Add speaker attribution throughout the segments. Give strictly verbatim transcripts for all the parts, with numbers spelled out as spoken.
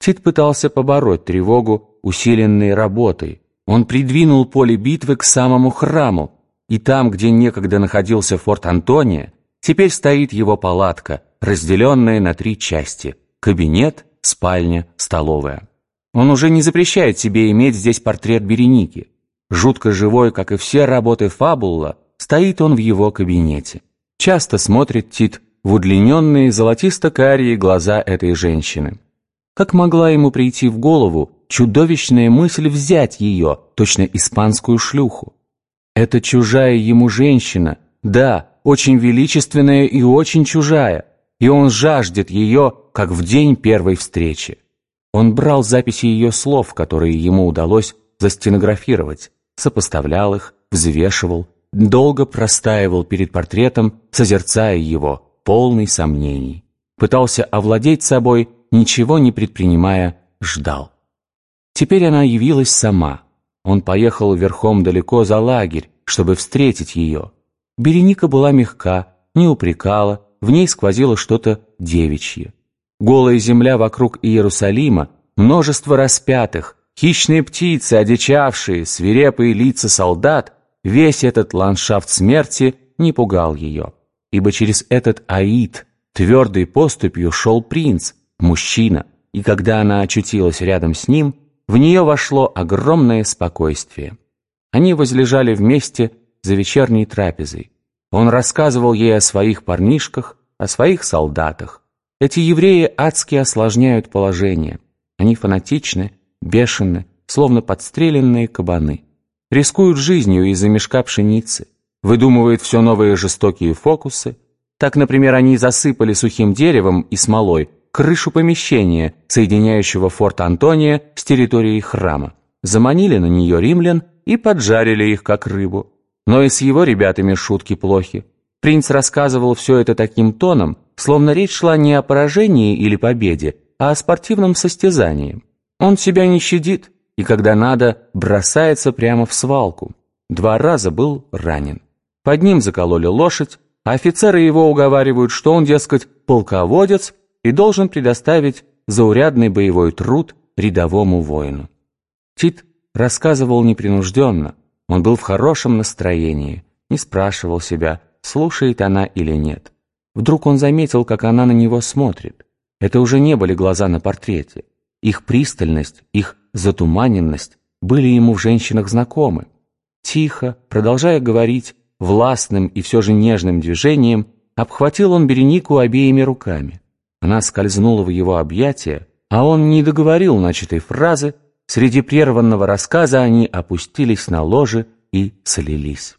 Speaker 1: Тит пытался побороть тревогу, усиленной работой. Он придвинул поле битвы к самому храму, и там, где некогда находился форт Антония, теперь стоит его палатка, разделенная на три части – кабинет, спальня, столовая. Он уже не запрещает себе иметь здесь портрет Береники. Жутко живой, как и все работы Фабула, стоит он в его кабинете. Часто смотрит Тит в удлиненные золотисто-карие глаза этой женщины. Как могла ему прийти в голову чудовищная мысль взять ее, точно испанскую шлюху? Это чужая ему женщина, да, очень величественная и очень чужая, и он жаждет ее, как в день первой встречи. Он брал записи ее слов, которые ему удалось застенографировать, сопоставлял их, взвешивал, долго простаивал перед портретом, созерцая его, полный сомнений. Пытался овладеть собой, ничего не предпринимая, ждал. Теперь она явилась сама. Он поехал верхом далеко за лагерь, чтобы встретить ее. Береника была мягка, не упрекала, в ней сквозило что-то девичье. Голая земля вокруг Иерусалима, множество распятых, хищные птицы, одичавшие, свирепые лица солдат, весь этот ландшафт смерти не пугал ее, ибо через этот аид твердой поступью шел принц, мужчина, и когда она очутилась рядом с ним, в нее вошло огромное спокойствие. Они возлежали вместе за вечерней трапезой. Он рассказывал ей о своих парнишках, о своих солдатах. Эти евреи адски осложняют положение. Они фанатичны, бешены, словно подстреленные кабаны. Рискуют жизнью из-за мешка пшеницы, выдумывают все новые жестокие фокусы. Так, например, они засыпали сухим деревом и смолой крышу помещения, соединяющего форт Антония с территорией храма, заманили на нее римлян и поджарили их, как рыбу. Но и с его ребятами шутки плохи. Принц рассказывал все это таким тоном, словно речь шла не о поражении или победе, а о спортивном состязании. Он себя не щадит, и когда надо, бросается прямо в свалку. Два раза был ранен. Под ним закололи лошадь, а офицеры его уговаривают, что он, дескать, полководец и должен предоставить заурядный боевой труд рядовому воину. Тит рассказывал непринужденно, он был в хорошем настроении, не спрашивал себя, слушает она или нет. Вдруг он заметил, как она на него смотрит. Это уже не были глаза на портрете. Их пристальность, их затуманенность были ему в женщинах знакомы. Тихо, продолжая говорить, властным и все же нежным движением, обхватил он Беренику обеими руками. Она скользнула в его объятия, а он не договорил начатой фразы. Среди прерванного рассказа они опустились на ложе и слились.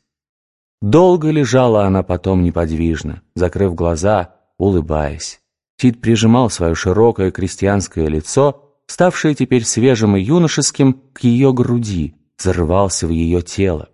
Speaker 1: Долго лежала она потом неподвижно, закрыв глаза, улыбаясь. Тит прижимал свое широкое крестьянское лицо, ставшее теперь свежим и юношеским, к ее груди, зарывался в ее тело.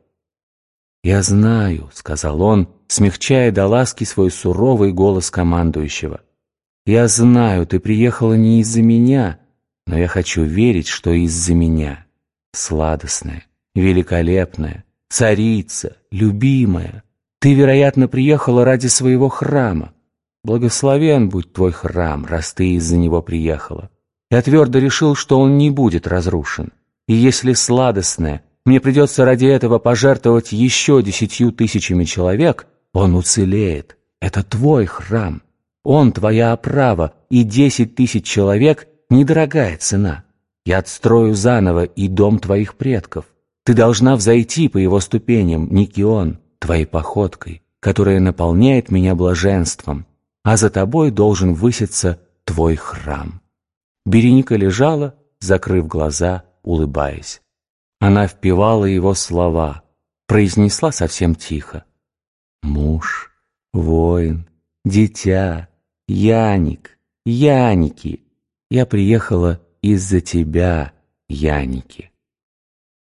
Speaker 1: «Я знаю», — сказал он, смягчая до ласки свой суровый голос командующего. «Я знаю, ты приехала не из-за меня, но я хочу верить, что из-за меня. Сладостная, великолепная, царица, любимая, ты, вероятно, приехала ради своего храма. Благословен будь твой храм, раз ты из-за него приехала. Я твердо решил, что он не будет разрушен. И если сладостная, мне придется ради этого пожертвовать еще десятью тысячами человек, он уцелеет. Это твой храм. Он твоя оправа, и десять тысяч человек — недорогая цена. Я отстрою заново и дом твоих предков. Ты должна взойти по его ступеням, Никион, твоей походкой, которая наполняет меня блаженством, а за тобой должен выситься твой храм». Береника лежала, закрыв глаза, улыбаясь. Она впевала его слова, произнесла совсем тихо: «Муж, воин, дитя, Яник, Яники, я приехала из-за тебя, Яники».